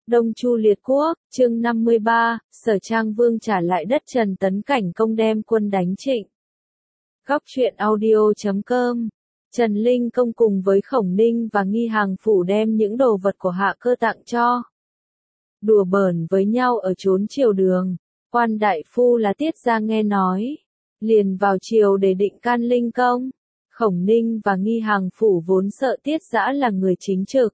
Đông Chu liệt quốc, chương 53, Sở Trang Vương trả lại đất Trần Tấn Cảnh Công đem quân đánh Trịnh. Góc truyện audio.com. Trần Linh Công cùng với Khổng Ninh và Nghi Hàng Phủ đem những đồ vật của Hạ Cơ tặng cho. Đùa bỡn với nhau ở chốn triều đường, quan đại phu là Tiết Gia nghe nói, liền vào triều để định can Linh Công. Khổng Ninh và Nghi Hàng Phủ vốn sợ Tiết Dã là người chính trực.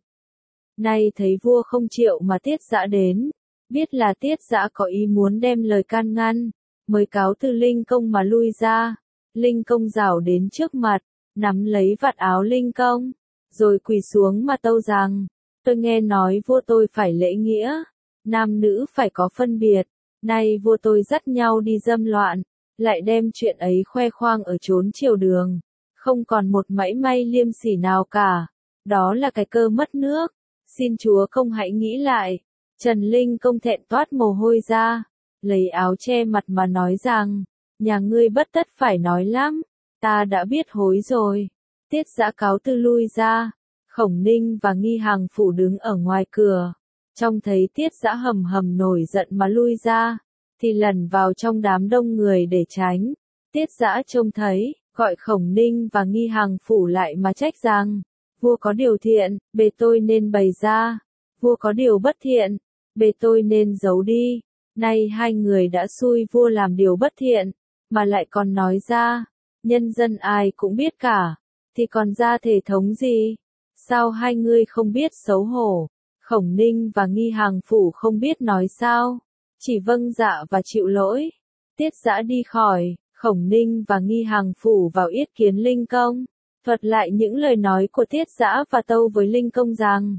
Nay thấy vua không chịu mà Tiết Dã đến, biết là Tiết Dã có ý muốn đem lời can ngăn, mới cáo từ Linh Công mà lui ra. Linh Công rảo đến trước mặt, nắm lấy vạt áo Linh Công, rồi quỳ xuống mà tâu rằng, tôi nghe nói vua tôi phải lễ nghĩa, nam nữ phải có phân biệt, nay vua tôi dắt nhau đi dâm loạn, lại đem chuyện ấy khoe khoang ở chốn triều đường, không còn một mảy may liêm sỉ nào cả, đó là cái cơ mất nước, xin chúa công hãy nghĩ lại. Trần Linh Công thẹn toát mồ hôi ra, lấy áo che mặt mà nói rằng, nhà ngươi bất tất phải nói lắm, ta đã biết hối rồi. Tiết Dã cáo từ lui ra, Khổng Ninh và Nghi Hàng Phủ đứng ở ngoài cửa, trông thấy Tiết Dã hầm hầm nổi giận mà lui ra, thì lẩn vào trong đám đông người để tránh. Tiết Dã trông thấy, gọi Khổng Ninh và Nghi Hàng Phủ lại mà trách rằng, vua có điều thiện, bề tôi nên bày ra, vua có điều bất thiện, bề tôi nên giấu đi. Nay hai người đã xui vua làm điều bất thiện, mà lại còn nói ra, nhân dân ai cũng biết cả, thì còn ra thể thống gì? Sao hai ngươi không biết xấu hổ? Khổng Ninh và Nghi Hàng Phủ không biết nói sao, chỉ vâng dạ và chịu lỗi. Tiết Dã đi khỏi, Khổng Ninh và Nghi Hàng Phủ vào yết kiến Linh Công, thuật lại những lời nói của Tiết Dã và tâu với Linh Công rằng,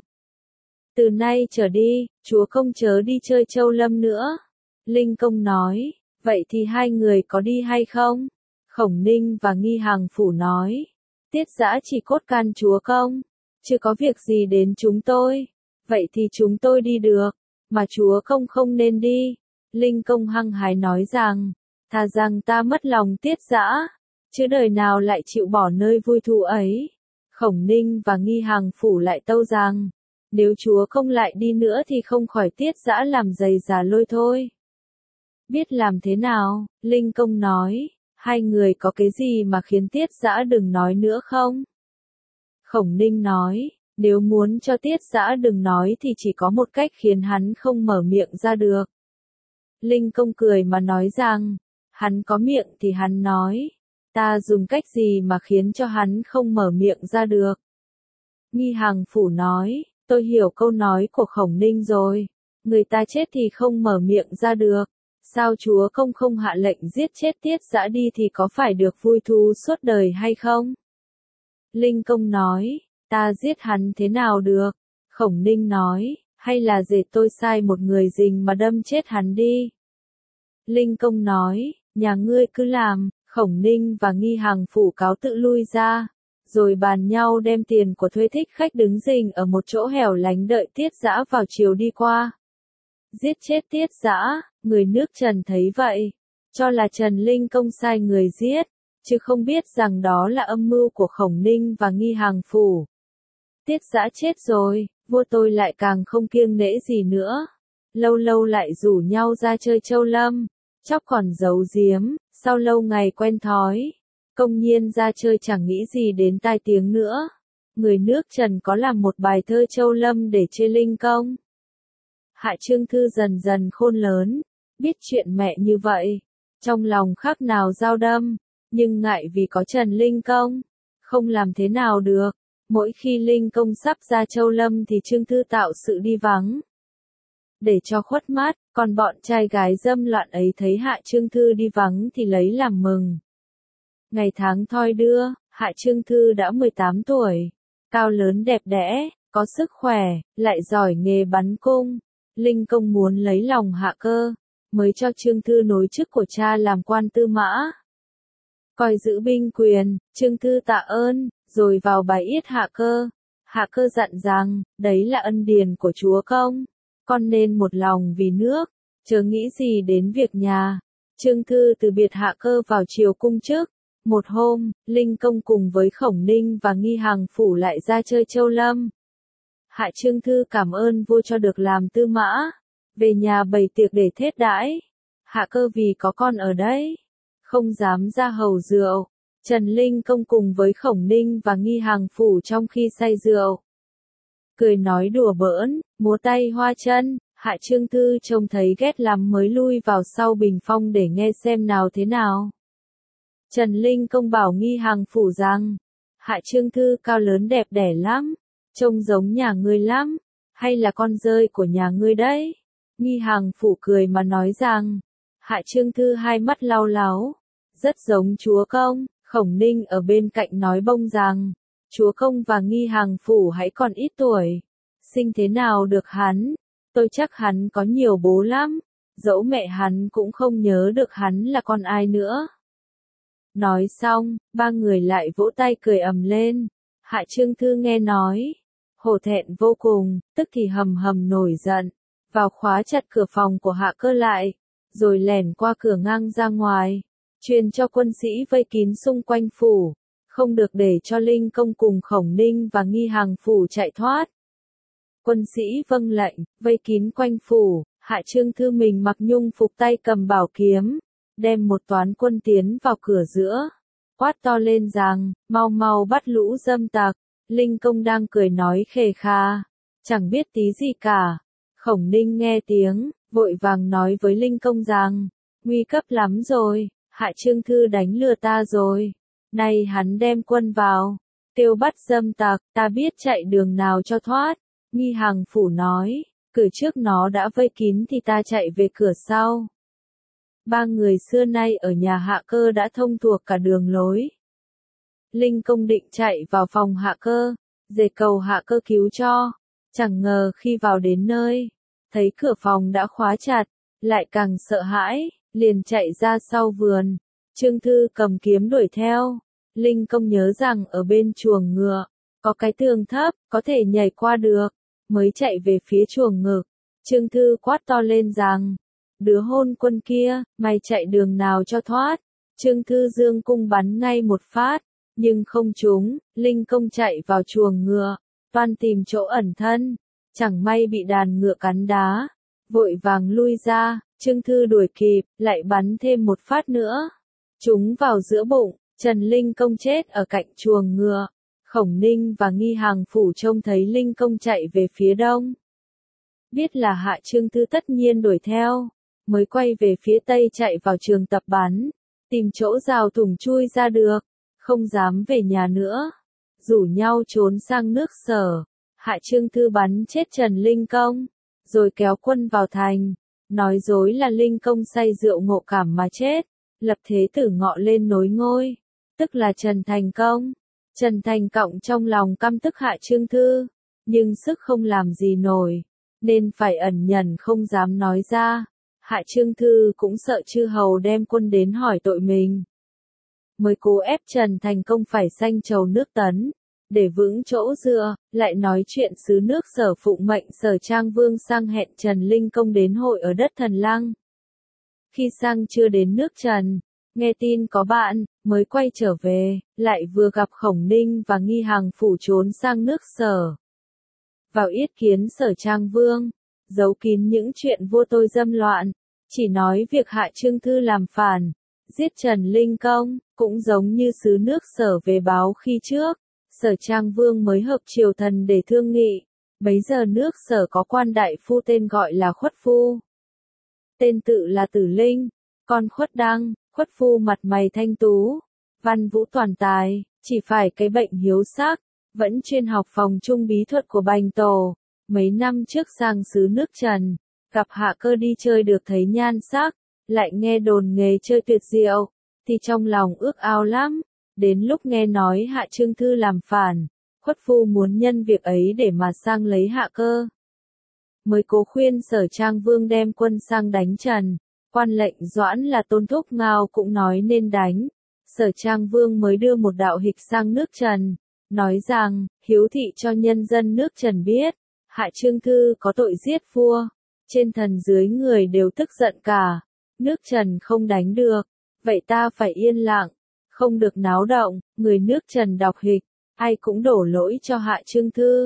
từ nay trở đi, chúa công chớ đi chơi Châu Lâm nữa. Linh Công nói, vậy thì hai người có đi hay không? Khổng Ninh và Nghi Hàng Phủ nói, Tiết Dã chỉ cốt can chúa công, chứ có việc gì đến chúng tôi. Vậy thì chúng tôi đi được, mà chúa công không nên đi. Linh Công hăng hái nói rằng, thà rằng ta mất lòng Tiết Dã, chứ đời nào lại chịu bỏ nơi vui thú ấy. Khổng Ninh và Nghi Hàng Phủ lại tâu rằng, nếu chúa công lại đi nữa thì không khỏi Tiết Dã làm dày giả lôi thôi. Biết làm thế nào? Linh Công nói, hai người có cái gì mà khiến Tiết Dã đừng nói nữa không? Khổng Ninh nói, nếu muốn cho Tiết Dã đừng nói thì chỉ có một cách khiến hắn không mở miệng ra được. Linh Công cười mà nói rằng, hắn có miệng thì hắn nói, ta dùng cách gì mà khiến cho hắn không mở miệng ra được? Nghi Hàng Phủ nói, tôi hiểu câu nói của Khổng Ninh rồi, người ta chết thì không mở miệng ra được, sao chúa công không hạ lệnh giết chết Tiết Dã đi thì có phải được vui thú suốt đời hay không? Linh Công nói, ta giết hắn thế nào được? Khổng Ninh nói, hay là để tôi sai một người rình mà đâm chết hắn đi? Linh Công nói, nhà ngươi cứ làm. Khổng Ninh và Nghi Hàng Phủ cáo tự lui ra, rồi bàn nhau đem tiền của thuê thích khách đứng rình ở một chỗ hẻo lánh đợi Tiết Dã vào chiều đi qua. Giết chết Tiết Dã, người nước Trần thấy vậy, cho là Trần Linh Công sai người giết, chứ không biết rằng đó là âm mưu của Khổng Ninh và Nghi Hàng Phủ. Tiết Dã chết rồi, vua tôi lại càng không kiêng nể gì nữa. Lâu lâu lại rủ nhau ra chơi Châu Lâm, chóc còn giấu giếm, sau lâu ngày quen thói, công nhiên ra chơi chẳng nghĩ gì đến tai tiếng nữa. Người nước Trần có làm một bài thơ Châu Lâm để chê Linh Công. Hạ Trương Thư dần dần khôn lớn, biết chuyện mẹ như vậy, trong lòng khác nào dao đâm, nhưng ngại vì có Trần Linh Công, không làm thế nào được. Mỗi khi Linh Công sắp ra Châu Lâm thì Trương Thư tạo sự đi vắng, để cho khuất mắt, còn bọn trai gái dâm loạn ấy thấy Hạ Trương Thư đi vắng thì lấy làm mừng. Ngày tháng thoi đưa, Hạ Trương Thư đã 18 tuổi, cao lớn đẹp đẽ, có sức khỏe, lại giỏi nghề bắn cung. Linh Công muốn lấy lòng Hạ Cơ, mới cho Trương Thư nối chức của cha làm quan tư mã. Coi giữ binh quyền, Trương Thư tạ ơn, rồi vào bài yết Hạ Cơ. Hạ Cơ dặn rằng, đấy là ân điển của chúa công, con nên một lòng vì nước, chớ nghĩ gì đến việc nhà. Trương Thư từ biệt Hạ Cơ vào triều cung trước. Một hôm, Linh Công cùng với Khổng Ninh và Nghi Hàng Phủ lại ra chơi Châu Lâm. Hạ Trương Thư cảm ơn vua cho được làm tư mã, về nhà bày tiệc để thết đãi. Hạ Cơ vì có con ở đấy, không dám ra hầu rượu. Trần Linh Công cùng với Khổng Ninh và Nghi Hàng Phủ trong khi say rượu, cười nói đùa bỡn, múa tay hoa chân. Hạ Trương Thư trông thấy ghét lắm mới lui vào sau bình phong để nghe xem nào thế nào. Trần Linh Công bảo Nghi Hàng Phủ rằng, Hạ Trương Thư cao lớn đẹp đẽ lắm, trông giống nhà ngươi lắm, hay là con rơi của nhà ngươi đấy? Nghi Hàng Phủ cười mà nói rằng, Hạ Trương Thư hai mắt lau láo, rất giống chúa công. Khổng Ninh ở bên cạnh nói bông rằng, chúa công và Nghi Hàng Phủ hãy còn ít tuổi, sinh thế nào được hắn, tôi chắc hắn có nhiều bố lắm, dẫu mẹ hắn cũng không nhớ được hắn là con ai nữa. Nói xong, ba người lại vỗ tay cười ầm lên. Hạ Trương Thư nghe nói, hổ thẹn vô cùng, tức thì hầm hầm nổi giận, vào khóa chặt cửa phòng của Hạ Cơ lại, rồi lẻn qua cửa ngang ra ngoài, truyền cho quân sĩ vây kín xung quanh phủ, không được để cho Linh Công cùng Khổng Ninh và Nghi Hàng Phủ chạy thoát. Quân sĩ vâng lệnh, vây kín quanh phủ. Hạ Trương Thư mình mặc nhung phục tay cầm bảo kiếm, đem một toán quân tiến vào cửa giữa, quát to lên rằng, mau mau bắt lũ dâm tặc. Linh Công đang cười nói khề kha, chẳng biết tí gì cả. Khổng Ninh nghe tiếng, vội vàng nói với Linh Công rằng, nguy cấp lắm rồi, Hạ Trương Thư đánh lừa ta rồi. Nay hắn đem quân vào, kêu bắt dâm tặc, ta biết chạy đường nào cho thoát. Nghi Hàng Phủ nói, cửa trước nó đã vây kín thì ta chạy về cửa sau. Ba người xưa nay ở nhà Hạ Cơ đã thông thuộc cả đường lối. Linh Công định chạy vào phòng Hạ Cơ, để cầu Hạ Cơ cứu cho. Chẳng ngờ khi vào đến nơi, thấy cửa phòng đã khóa chặt, lại càng sợ hãi, liền chạy ra sau vườn. Trương Thư cầm kiếm đuổi theo. Linh Công nhớ rằng ở bên chuồng ngựa, có cái tường thấp, có thể nhảy qua được, mới chạy về phía chuồng ngực. Trương Thư quát to lên rằng, đứa hôn quân kia, mày chạy đường nào cho thoát. Trương Thư dương cung bắn ngay một phát, nhưng không trúng. Linh Công chạy vào chuồng ngựa, toan tìm chỗ ẩn thân, chẳng may bị đàn ngựa cắn đá, vội vàng lui ra. Trương Thư đuổi kịp, lại bắn thêm một phát nữa, trúng vào giữa bụng. Trần Linh Công chết ở cạnh chuồng ngựa. Khổng Ninh và Nghi Hàng Phủ trông thấy Linh Công chạy về phía đông, biết là Hạ Trương Thư tất nhiên đuổi theo, mới quay về phía tây chạy vào trường tập bắn, tìm chỗ rào thủng chui ra được, không dám về nhà nữa, rủ nhau trốn sang nước Sở. Hạ Trương Thư bắn chết Trần Linh Công, rồi kéo quân vào thành, nói dối là Linh Công say rượu ngộ cảm mà chết, lập thế tử ngọ lên nối ngôi, tức là Trần Thành Công. Trần Thành Cộng trong lòng căm tức Hạ Trương Thư, nhưng sức không làm gì nổi, nên phải ẩn nhẫn không dám nói ra. Hạ Trương Thư cũng sợ chư hầu đem quân đến hỏi tội mình, mới cố ép Trần Thành Công phải sanh trầu nước Tấn, để vững chỗ dựa. Lại nói chuyện sứ nước Sở phụng mệnh Sở Trang Vương sang hẹn Trần Linh Công đến hội ở đất Thần Lăng. Khi sang chưa đến nước Trần, nghe tin có bạn, mới quay trở về, lại vừa gặp Khổng Ninh và Nghi Hàng Phủ trốn sang nước Sở. Vào yết kiến Sở Trang Vương, giấu kín những chuyện vua tôi dâm loạn, chỉ nói việc Hạ Trương Thư làm phản, giết Trần Linh Công, cũng giống như sứ nước Sở về báo khi trước. Sở Trang Vương mới hợp triều thần để thương nghị, bấy giờ nước Sở có quan đại phu tên gọi là Khuất Phu. Tên tự là Tử Linh, con Khuất Đăng. Khuất Phu mặt mày thanh tú, văn vũ toàn tài, chỉ phải cái bệnh hiếu sắc, vẫn chuyên học phòng trung bí thuật của Bành Tổ. Mấy năm trước sang xứ nước Trần, gặp Hạ Cơ đi chơi được thấy nhan sắc, lại nghe đồn nghề chơi tuyệt diệu, thì trong lòng ước ao lắm. Đến lúc nghe nói Hạ Trương Thư làm phản, Khuất Phu muốn nhân việc ấy để mà sang lấy Hạ Cơ, mới cố khuyên Sở Trang Vương đem quân sang đánh Trần. Quan lệnh Doãn là Tôn Thúc Ngao cũng nói nên đánh. Sở Trang Vương mới đưa một đạo hịch sang nước Trần, nói rằng, hiếu thị cho nhân dân nước Trần biết, Hạ Trương Thư có tội giết vua. Trên thần dưới người đều tức giận cả, nước Trần không đánh được, vậy ta phải yên lặng, không được náo động. Người nước Trần đọc hịch, ai cũng đổ lỗi cho Hạ Trương Thư.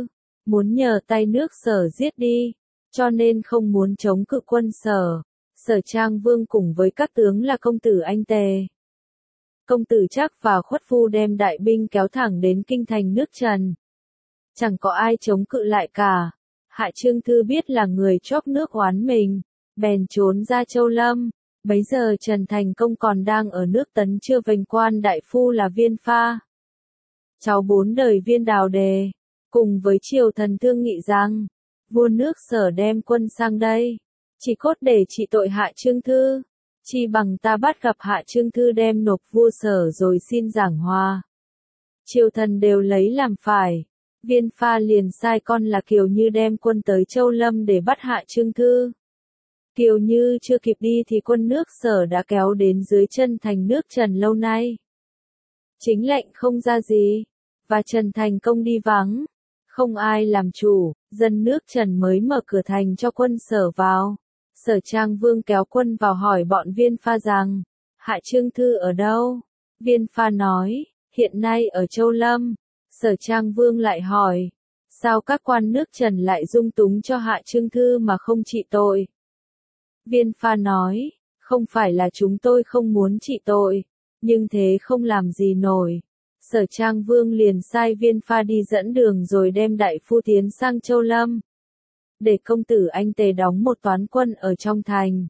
muốn nhờ tay nước Sở giết đi, cho nên không muốn chống cự quân Sở. Sở Trang Vương cùng với các tướng là công tử Anh Tề, công tử Trác và Khuất Phu đem đại binh kéo thẳng đến kinh thành nước Trần. Chẳng có ai chống cự lại cả. Hạ Trương Thư biết là người chóp nước oán mình, bèn trốn ra Châu Lâm. Bấy giờ Trần Thành Công còn đang ở nước Tấn chưa vênh quan đại phu là Viên Pha, cháu 4 đời Viên Đào Đề, cùng với triều thần thương nghị rằng, vua nước Sở đem quân sang đây, chỉ cốt để trị tội Hạ Trương Thư, chi bằng ta bắt gặp Hạ Trương Thư đem nộp vua Sở rồi xin giảng hòa. Triều thần đều lấy làm phải. Viên Pha liền sai con là Kiều Như đem quân tới Châu Lâm để bắt Hạ Trương Thư. Kiều Như chưa kịp đi thì quân nước Sở đã kéo đến dưới chân thành nước Trần lâu nay. Chính lệnh không ra gì, và Trần Thành Công đi vắng, không ai làm chủ, dân nước Trần mới mở cửa thành cho quân Sở vào. Sở Trang Vương kéo quân vào hỏi bọn Viên Pha rằng, Hạ Trương Thư ở đâu? Viên Pha nói, hiện nay ở Châu Lâm. Sở Trang Vương lại hỏi, sao các quan nước Trần lại dung túng cho Hạ Trương Thư mà không trị tội? Viên Pha nói, không phải là chúng tôi không muốn trị tội, nhưng thế không làm gì nổi. Sở Trang Vương liền sai Viên Pha đi dẫn đường rồi đem đại phu tiến sang Châu Lâm, để công tử Anh Tề đóng một toán quân ở trong thành.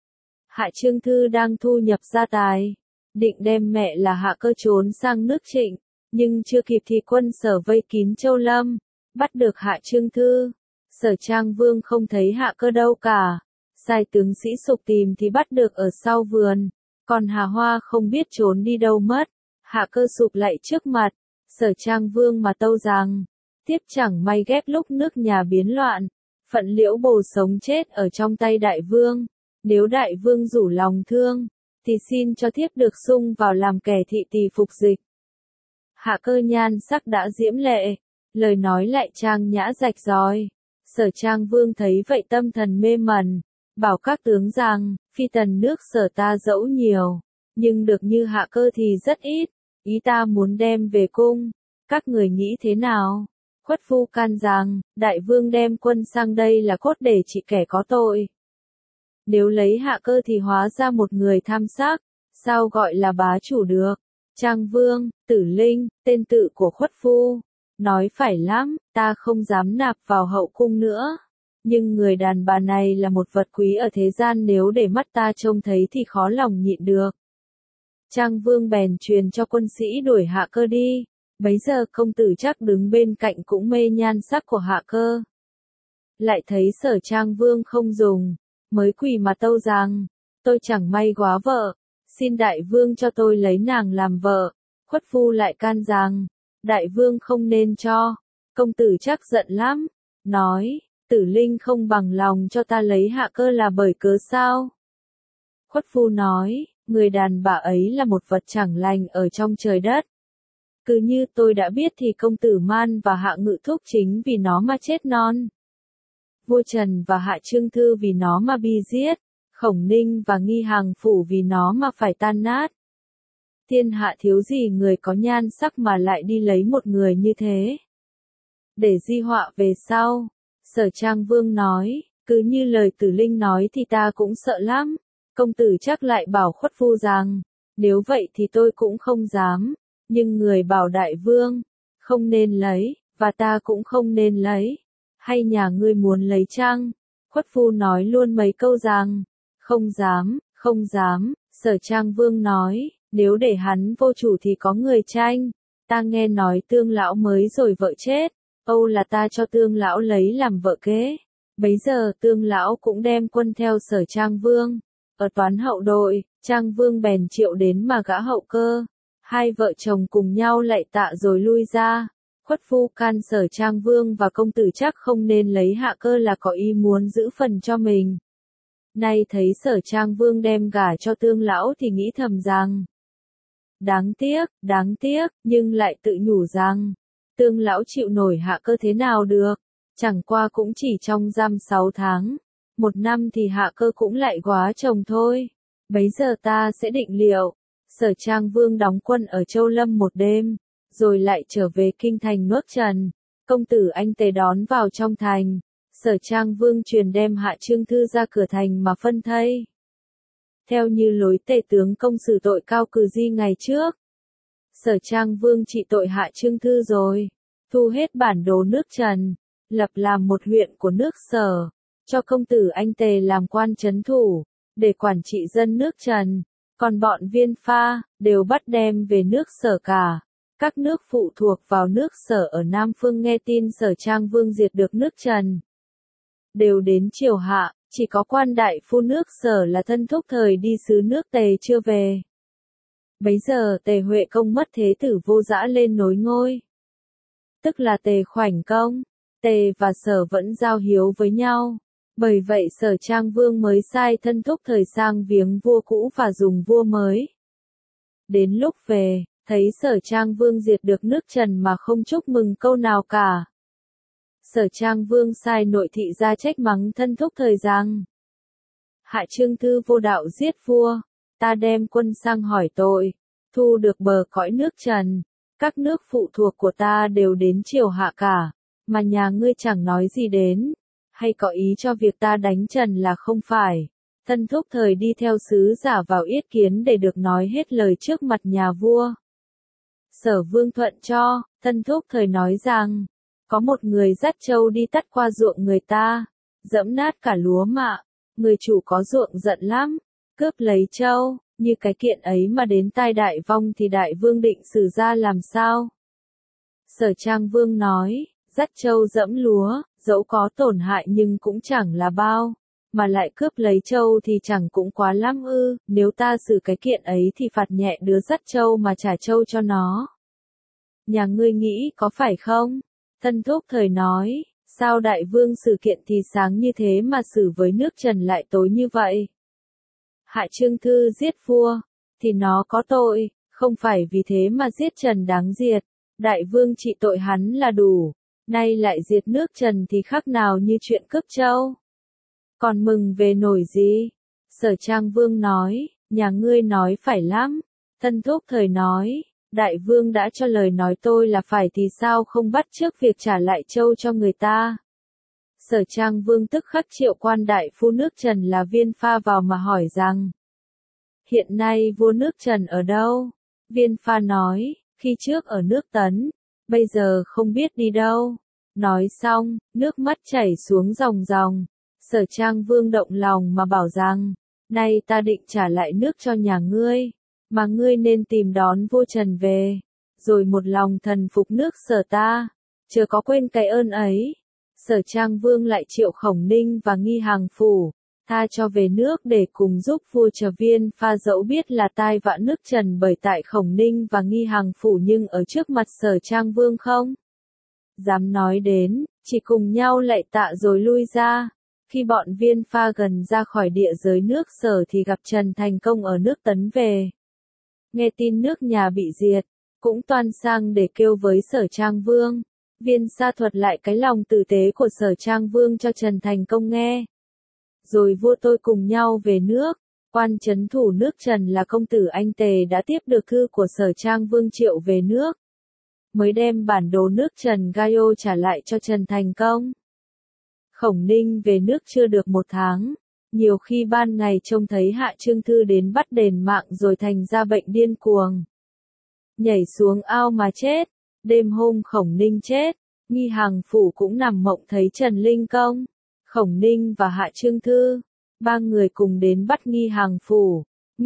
Hạ Trương Thư đang thu nhập gia tài, định đem mẹ là Hạ Cơ trốn sang nước Trịnh. Nhưng chưa kịp thì quân Sở vây kín Châu Lâm, bắt được Hạ Trương Thư. Sở Trang Vương không thấy Hạ Cơ đâu cả, sai tướng sĩ sục tìm thì bắt được ở sau vườn, còn Hà Hoa không biết trốn đi đâu mất. Hạ Cơ sụp lại trước mặt, Sở Trang Vương mà tâu rằng, tiếp chẳng may ghép lúc nước nhà biến loạn, phận Liễu Bồ sống chết ở trong tay đại vương, nếu đại vương rủ lòng thương, thì xin cho thiếp được sung vào làm kẻ thị tỳ phục dịch. Hạ Cơ nhan sắc đã diễm lệ, lời nói lại trang nhã rạch ròi. Sở Trang Vương thấy vậy tâm thần mê mẩn, bảo các tướng rằng, phi tần nước Sở ta dẫu nhiều, nhưng được như Hạ Cơ thì rất ít, ý ta muốn đem về cung, các người nghĩ thế nào? Khuất Phu can rằng, đại vương đem quân sang đây là cốt để trị kẻ có tội. Nếu lấy Hạ Cơ thì hóa ra một người tham sắc, sao gọi là bá chủ được? Trang Vương, Tử Linh, tên tự của Khuất Phu, nói phải lắm, ta không dám nạp vào hậu cung nữa. Nhưng người đàn bà này là một vật quý ở thế gian, nếu để mắt ta trông thấy thì khó lòng nhịn được. Trang Vương bèn truyền cho quân sĩ đuổi Hạ Cơ đi. Bấy giờ công tử Trác đứng bên cạnh cũng mê nhan sắc của Hạ Cơ. Lại thấy Sở Trang Vương không dùng, mới quỳ mà tâu rằng, tôi chẳng may góa vợ, xin đại vương cho tôi lấy nàng làm vợ. Khuất Phu lại can rằng, đại vương không nên cho. Công tử Trác giận lắm, nói, Tử Linh không bằng lòng cho ta lấy Hạ Cơ là bởi cớ sao? Khuất Phu nói, người đàn bà ấy là một vật chẳng lành ở trong trời đất. Cứ như tôi đã biết thì công tử Man và Hạ Ngự Thúc chính vì nó mà chết non. Vua Trần và Hạ Trương Thư vì nó mà bị giết. Khổng Ninh và Nghi Hàng Phủ vì nó mà phải tan nát. Thiên hạ thiếu gì người có nhan sắc mà lại đi lấy một người như thế, để di họa về sau. Sở Trang Vương nói, cứ như lời Tử Linh nói thì ta cũng sợ lắm. Công tử Trác lại bảo Khuất Phu rằng, nếu vậy thì tôi cũng không dám, nhưng người bảo đại vương, không nên lấy, và ta cũng không nên lấy. Hay nhà ngươi muốn lấy chăng? Khuất Phu nói luôn mấy câu rằng, không dám, không dám. Sở Trang Vương nói, nếu để hắn vô chủ thì có người tranh. Ta nghe nói Tương lão mới rồi vợ chết, âu là ta cho Tương lão lấy làm vợ kế. Bấy giờ Tương lão cũng đem quân theo Sở Trang Vương. Ở toán hậu đội, Trang Vương bèn triệu đến mà gã Hậu Cơ. Hai vợ chồng cùng nhau lạy tạ rồi lui ra. Khuất Phu can Sở Trang Vương và công tử Trác không nên lấy Hạ Cơ là có ý muốn giữ phần cho mình. Nay thấy Sở Trang Vương đem gả cho Tương lão thì nghĩ thầm rằng, đáng tiếc, nhưng lại tự nhủ rằng, Tương lão chịu nổi Hạ Cơ thế nào được, chẳng qua cũng chỉ trong giam 6 tháng, 1 năm thì Hạ Cơ cũng lại góa chồng thôi. Bấy giờ ta sẽ định liệu. Sở Trang Vương đóng quân ở Châu Lâm một đêm, rồi lại trở về kinh thành nước Trần. Công tử anh Tề đón vào trong thành, Sở Trang Vương truyền đem Hạ Trương Thư ra cửa thành mà phân thây. Theo như lối Tề tướng công xử tội Cao Cừ Di ngày trước, Sở Trang Vương trị tội Hạ Trương Thư rồi, thu hết bản đồ nước Trần, lập làm một huyện của nước Sở, cho công tử anh Tề làm quan trấn thủ, để quản trị dân nước Trần, còn bọn Viên Pha, đều bắt đem về nước Sở cả. Các nước phụ thuộc vào nước Sở ở Nam Phương nghe tin Sở Trang Vương diệt được nước Trần, đều đến triều Hạ, chỉ có quan đại phu nước Sở là thân thúc thời đi sứ nước Tề chưa về. Bấy giờ Tề Huệ Công mất thế tử Vô Dã lên nối ngôi, tức là Tề Khoảnh Công. Tề và Sở vẫn giao hiếu với nhau, bởi vậy Sở Trang Vương mới sai thân thúc thời sang viếng vua cũ và dùng vua mới. Đến lúc về, thấy Sở Trang Vương diệt được nước Trần mà không chúc mừng câu nào cả. Sở Trang Vương sai nội thị ra trách mắng thân thúc thời rằng: Hạ Trương Thư vô đạo giết vua, ta đem quân sang hỏi tội, thu được bờ cõi nước Trần, các nước phụ thuộc của ta đều đến triều Hạ cả, mà nhà ngươi chẳng nói gì đến, hay có ý cho việc ta đánh Trần là không phải. Thân thúc thời đi theo sứ giả vào yết kiến để được nói hết lời trước mặt nhà vua. Sở Vương thuận cho, thân thúc thời nói rằng, có một người dắt trâu đi tắt qua ruộng người ta, dẫm nát cả lúa mạ, người chủ có ruộng giận lắm, cướp lấy trâu, như cái kiện ấy mà đến tai đại vong thì đại vương định xử ra làm sao? Sở Trang Vương nói, dắt trâu dẫm lúa, dẫu có tổn hại nhưng cũng chẳng là bao, mà lại cướp lấy trâu thì chẳng cũng quá lắm ư, nếu ta xử cái kiện ấy thì phạt nhẹ đứa dắt trâu mà trả trâu cho nó. Nhà ngươi nghĩ có phải không? Thân thúc thời nói, sao đại vương xử kiện thì sáng như thế mà xử với nước Trần lại tối như vậy? Hạ Trương Thư giết vua, thì nó có tội, không phải vì thế mà giết Trần đáng diệt, đại vương trị tội hắn là đủ, nay lại diệt nước Trần thì khác nào như chuyện cướp trâu. Còn mừng về nổi gì? Sở Trang Vương nói, nhà ngươi nói phải lắm. Thân thúc thời nói, đại vương đã cho lời nói tôi là phải thì sao không bắt trước việc trả lại trâu cho người ta. Sở Trang Vương tức khắc triệu quan đại phu nước Trần là Viên Pha vào mà hỏi rằng, hiện nay vua nước Trần ở đâu? Viên Pha nói, khi trước ở nước Tấn, bây giờ không biết đi đâu. Nói xong, nước mắt chảy xuống ròng ròng. Sở Trang Vương động lòng mà bảo rằng, nay ta định trả lại nước cho nhà ngươi, mà ngươi nên tìm đón vua Trần về, rồi một lòng thần phục nước Sở ta, chớ có quên cái ơn ấy. Sở Trang Vương lại triệu Khổng Ninh và Nghi Hàng Phủ, tha cho về nước để cùng giúp vua chờ. Viên Pha dẫu biết là tai vạ nước Trần bởi tại Khổng Ninh và Nghi Hàng Phủ nhưng ở trước mặt Sở Trang Vương không dám nói đến, chỉ cùng nhau lạy tạ rồi lui ra. Khi bọn Viên Pha gần ra khỏi địa giới nước Sở thì gặp Trần Thành Công ở nước Tấn về. Nghe tin nước nhà bị diệt, cũng toan sang để kêu với Sở Trang Vương. Viên Sa thuật lại cái lòng tử tế của Sở Trang Vương cho Trần Thành Công nghe. Rồi vua tôi cùng nhau về nước, quan trấn thủ nước Trần là công tử anh Tề đã tiếp được thư của Sở Trang Vương triệu về nước, mới đem bản đồ nước Trần Gaio trả lại cho Trần Thành Công. Khổng Ninh về nước chưa được 1 tháng, nhiều khi ban ngày trông thấy Hạ Trương Thư đến bắt đền mạng rồi thành ra bệnh điên cuồng, nhảy xuống ao mà chết. Đêm hôm Khổng Ninh chết, Nghi Hàng Phủ cũng nằm mộng thấy Trần Linh Công, Khổng Ninh và Hạ Trương Thư, 3 người cùng đến bắt Nghi Hàng Phủ.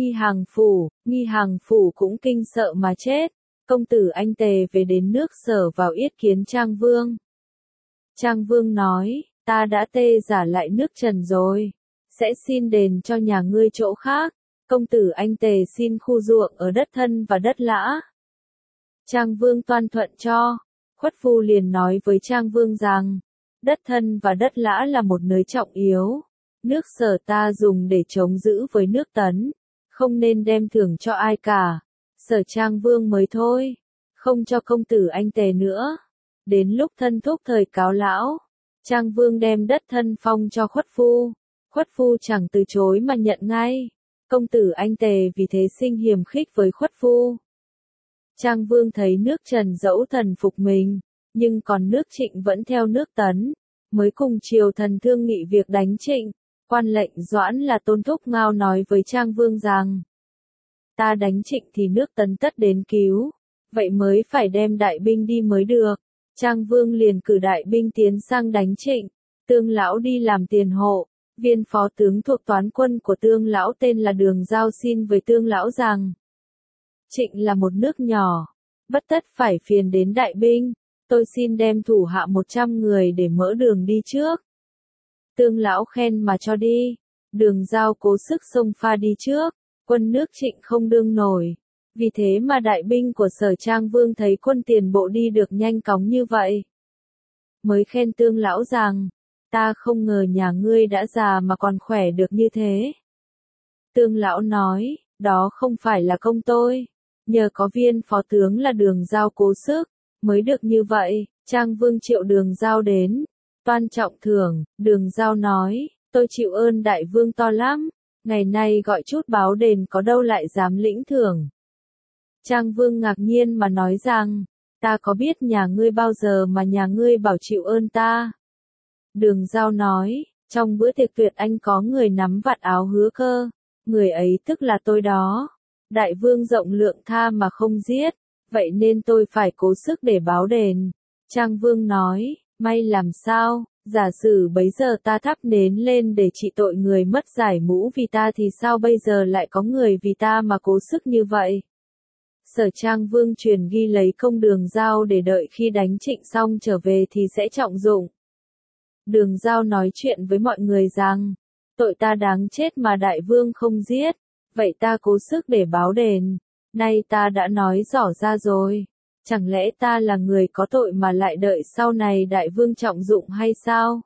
Nghi Hàng Phủ cũng kinh sợ mà chết. Công tử anh Tề về đến nước Sở vào yết kiến Trang Vương. Trang Vương nói, ta đã tê giả lại nước Trần rồi, sẽ xin đền cho nhà ngươi chỗ khác. Công tử anh Tề xin khu ruộng ở đất Thân và đất Lã. Trang Vương toan thuận cho. Khuất Phu liền nói với Trang Vương rằng, đất Thân và đất Lã là một nơi trọng yếu, nước Sở ta dùng để chống giữ với nước Tấn, không nên đem thưởng cho ai cả. Sở Trang Vương mới thôi, không cho công tử anh Tề nữa. Đến lúc thân thúc thời cáo lão, Trang Vương đem đất Thân phong cho Khuất Phu. Khuất Phu chẳng từ chối mà nhận ngay. Công tử anh Tề vì thế sinh hiềm khích với Khuất Phu. Trang Vương thấy nước Trần dẫu thần phục mình, nhưng còn nước Trịnh vẫn theo nước Tấn, mới cùng triều thần thương nghị việc đánh Trịnh. Quan lệnh Doãn là Tôn Thúc Ngao nói với Trang Vương rằng, ta đánh Trịnh thì nước Tấn tất đến cứu, vậy mới phải đem đại binh đi mới được. Trang Vương liền cử đại binh tiến sang đánh Trịnh, Tương Lão đi làm tiền hộ. Viên phó tướng thuộc toán quân của Tương Lão tên là Đường Giao xin với Tương Lão rằng, Trịnh là một nước nhỏ, bất tất phải phiền đến đại binh, tôi xin đem thủ hạ 100 người để mở đường đi trước. Tương Lão khen mà cho đi, Đường Giao cố sức xông pha đi trước, quân nước Trịnh không đương nổi, vì thế mà đại binh của Sở Trang Vương thấy quân tiền bộ đi được nhanh cóng như vậy. Mới khen Tương Lão rằng, ta không ngờ nhà ngươi đã già mà còn khỏe được như thế. Tương Lão nói, đó không phải là công tôi, nhờ có viên phó tướng là Đường Giao cố sức, mới được như vậy. Trang Vương triệu Đường Giao đến, toan trọng thưởng. Đường Giao nói, tôi chịu ơn đại vương to lắm, ngày nay gọi chút báo đền có đâu lại dám lĩnh thưởng. Trang Vương ngạc nhiên mà nói rằng, ta có biết nhà ngươi bao giờ mà nhà ngươi bảo chịu ơn ta. Đường Giao nói, trong bữa tiệc tuyệt anh có người nắm vạt áo Hứa Cơ, người ấy tức là tôi đó. Đại vương rộng lượng tha mà không giết, vậy nên tôi phải cố sức để báo đền. Trang Vương nói, may làm sao, giả sử bấy giờ ta thắp nến lên để trị tội người mất giải mũ vì ta thì sao bây giờ lại có người vì ta mà cố sức như vậy. Sở Trang Vương truyền ghi lấy công Đường Giao để đợi khi đánh Trịnh xong trở về thì sẽ trọng dụng. Đường Giao nói chuyện với mọi người rằng, tội ta đáng chết mà đại vương không giết, vậy ta cố sức để báo đền, nay ta đã nói rõ ra rồi, chẳng lẽ ta là người có tội mà lại đợi sau này đại vương trọng dụng hay sao?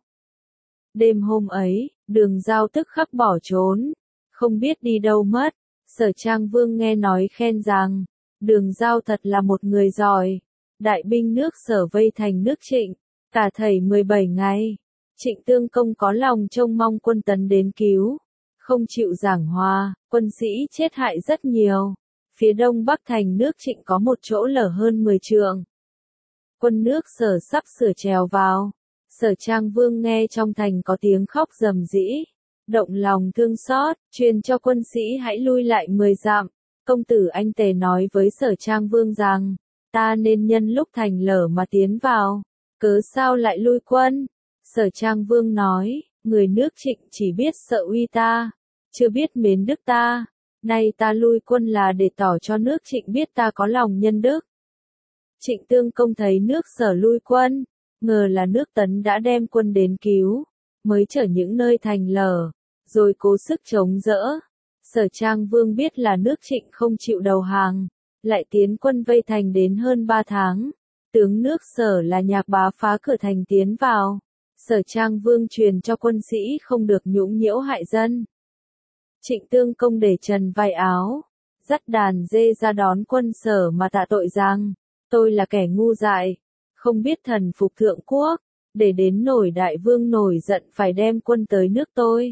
Đêm hôm ấy, Đường Giao tức khắc bỏ trốn, không biết đi đâu mất. Sở Trang Vương nghe nói khen rằng, Đường Giao thật là một người giỏi. Đại binh nước Sở vây thành nước Trịnh, cả thảy 17 ngày. Trịnh Tương Công có lòng trông mong quân Tấn đến cứu, không chịu giảng hòa, quân sĩ chết hại rất nhiều. Phía đông bắc thành nước Trịnh có một chỗ lở hơn 10 trượng. Quân nước Sở sắp sửa trèo vào. Sở Trang Vương nghe trong thành có tiếng khóc rầm rĩ, động lòng thương xót, truyền cho quân sĩ hãy lui lại 10 dặm. Công tử Anh Tề nói với Sở Trang Vương rằng, ta nên nhân lúc thành lở mà tiến vào, cớ sao lại lui quân? Sở Trang Vương nói, người nước Trịnh chỉ biết sợ uy ta, chưa biết mến đức ta, nay ta lui quân là để tỏ cho nước Trịnh biết ta có lòng nhân đức. Trịnh Tương Công thấy nước Sở lui quân, ngờ là nước Tấn đã đem quân đến cứu, mới chở những nơi thành lở, rồi cố sức chống đỡ. Sở Trang Vương biết là nước Trịnh không chịu đầu hàng, lại tiến quân vây thành đến hơn 3 tháng. Tướng nước Sở là Nhạc Bá phá cửa thành tiến vào. Sở Trang Vương truyền cho quân sĩ không được nhũng nhiễu hại dân. Trịnh Tương Công để trần vai áo, dắt đàn dê ra đón quân Sở mà tạ tội rằng, tôi là kẻ ngu dại, không biết thần phục thượng quốc, để đến nổi đại vương nổi giận phải đem quân tới nước tôi.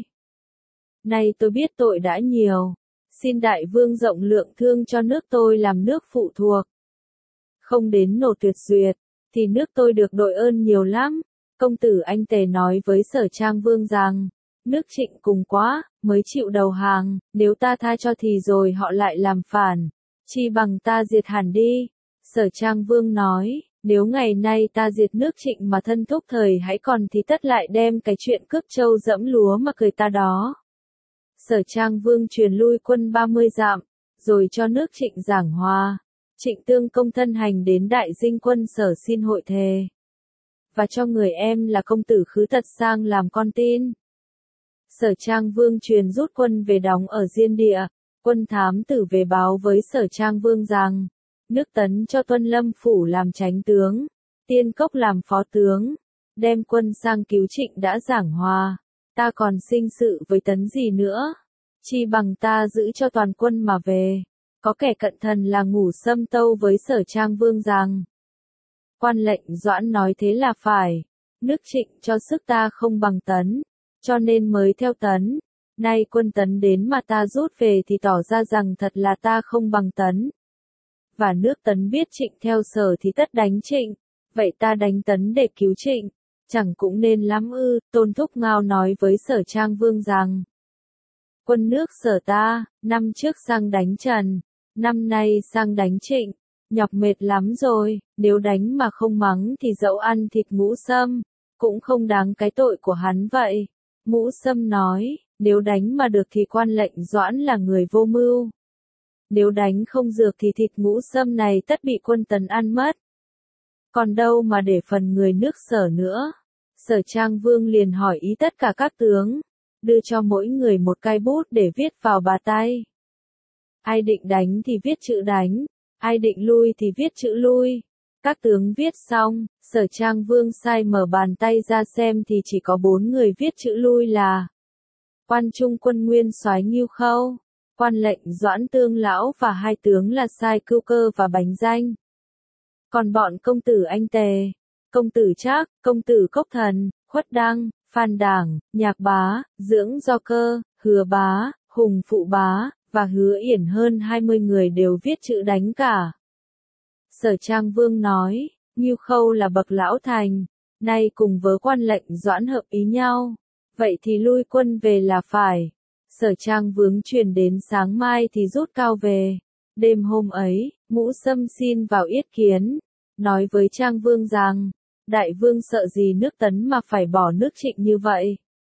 Nay tôi biết tội đã nhiều, xin đại vương rộng lượng thương cho nước tôi làm nước phụ thuộc. Không đến nổ tuyệt duyệt, thì nước tôi được đội ơn nhiều lắm. Công tử Anh Tề nói với Sở Trang Vương rằng, nước Trịnh cùng quá, mới chịu đầu hàng, nếu ta tha cho thì rồi họ lại làm phản, chi bằng ta diệt hẳn đi. Sở Trang Vương nói, nếu ngày nay ta diệt nước Trịnh mà thân thúc thời hãy còn thì tất lại đem cái chuyện cướp trâu dẫm lúa mà cười ta đó. Sở Trang Vương truyền lui quân 30 dặm, rồi cho nước Trịnh giảng hòa. Trịnh Tương Công thân hành đến đại dinh quân Sở xin hội thề, và cho người em là công tử Khứ Tật sang làm con tin. Sở Trang Vương truyền rút quân về đóng ở Diên Địa. Quân thám tử về báo với Sở Trang Vương rằng, nước Tấn cho Tuân Lâm Phủ làm chánh tướng, Tiên Cốc làm phó tướng, đem quân sang cứu Trịnh đã giảng hòa. Ta còn sinh sự với Tấn gì nữa? Chi bằng ta giữ cho toàn quân mà về. Có kẻ cận thần là Ngủ Sâm tâu với Sở Trang Vương rằng, quan lệnh Doãn nói thế là phải, nước Trịnh cho sức ta không bằng Tấn, cho nên mới theo Tấn. Nay quân Tấn đến mà ta rút về thì tỏ ra rằng thật là ta không bằng Tấn. Và nước Tấn biết Trịnh theo Sở thì tất đánh Trịnh, Vậy ta đánh Tấn để cứu Trịnh, chẳng cũng nên lắm ư? Tôn Thúc Ngao nói với Sở Trang Vương rằng, quân nước Sở ta, năm trước sang đánh Trần, năm nay sang đánh Trịnh, nhọc mệt lắm rồi, nếu đánh mà không mắng thì dẫu ăn thịt Ngũ Sâm, cũng không đáng cái tội của hắn vậy. Ngũ Sâm nói, nếu đánh mà được thì quan lệnh Doãn là người vô mưu. Nếu đánh không được thì thịt Ngũ Sâm này tất bị quân Tấn ăn mất. Còn đâu mà để phần người nước Sở nữa. Sở Trang Vương liền hỏi ý tất cả các tướng, đưa cho mỗi người một cây bút để viết vào bà tay. Ai định đánh thì viết chữ đánh, ai định lui thì viết chữ lui. Các tướng viết xong, Sở Trang Vương sai mở bàn tay ra xem thì chỉ có 4 người viết chữ lui là Quan Trung Quân Nguyên Soái Ngưu Khâu, Quan lệnh Doãn Tương Lão và 2 tướng là Sai Cưu Cơ và Bánh Danh. Còn bọn công tử Anh Tề, công tử Trác, công tử Cốc Thần, Khuất Đăng, Phan Đảng, Nhạc Bá, Dưỡng Do Cơ, Hứa Bá, Hùng Phụ Bá, và Hứa Yển hơn 20 người đều viết chữ đánh cả. Sở Trang Vương nói, Ngưu Khâu là bậc lão thành, nay cùng với quan lệnh Doãn hợp ý nhau, vậy thì lui quân về là phải. Sở Trang Vương truyền đến sáng mai thì rút cao về. Đêm hôm ấy, Ngũ Sâm xin vào yết kiến, nói với Trang Vương rằng, Đại Vương sợ gì nước Tấn mà phải bỏ nước Trịnh như vậy?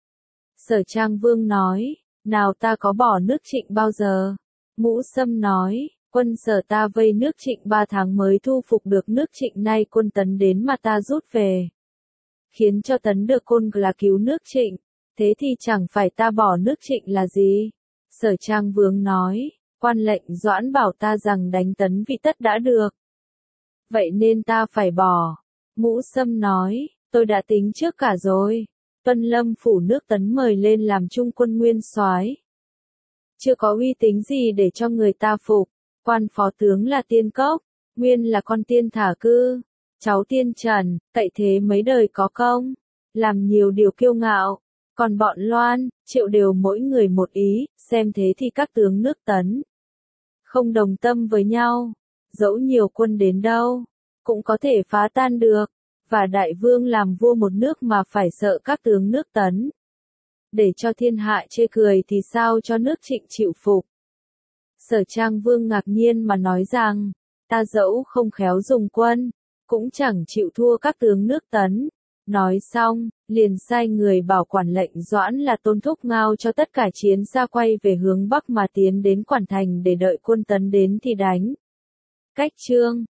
Sở Trang Vương nói, nào ta có bỏ nước Trịnh bao giờ? Ngũ Sâm nói, quân Sở ta vây nước Trịnh 3 tháng mới thu phục được nước Trịnh, nay quân Tấn đến mà ta rút về. Khiến cho Tấn được côn là cứu nước Trịnh, thế thì chẳng phải ta bỏ nước Trịnh là gì? Sở Trang Vương nói, quan lệnh Doãn bảo ta rằng đánh Tấn vì tất đã được. Vậy nên ta phải bỏ. Ngũ Sâm nói, tôi đã tính trước cả rồi. Tuân Lâm phủ nước Tấn mời lên làm trung quân nguyên soái. Chưa có uy tín gì để cho người ta phục. Quan phó tướng là Tiên Cốc, nguyên là con Tiên Thả Cư, cháu Tiên Trần, cậy thế mấy đời có công, làm nhiều điều kiêu ngạo. Còn bọn Loan, Triệu đều mỗi người một ý, xem thế thì các tướng nước Tấn không đồng tâm với nhau, dẫu nhiều quân đến đâu, cũng có thể phá tan được, và Đại Vương làm vua một nước mà phải sợ các tướng nước Tấn. Để cho thiên hạ chê cười thì sao cho nước Trịnh chịu phục. Sở Trang Vương ngạc nhiên mà nói rằng, ta dẫu không khéo dùng quân, cũng chẳng chịu thua các tướng nước Tấn. Nói xong, liền sai người bảo quản lệnh Doãn là Tôn Thúc Ngao cho tất cả chiến ra quay về hướng Bắc mà tiến đến Quản Thành để đợi quân Tấn đến thì đánh. Cách chương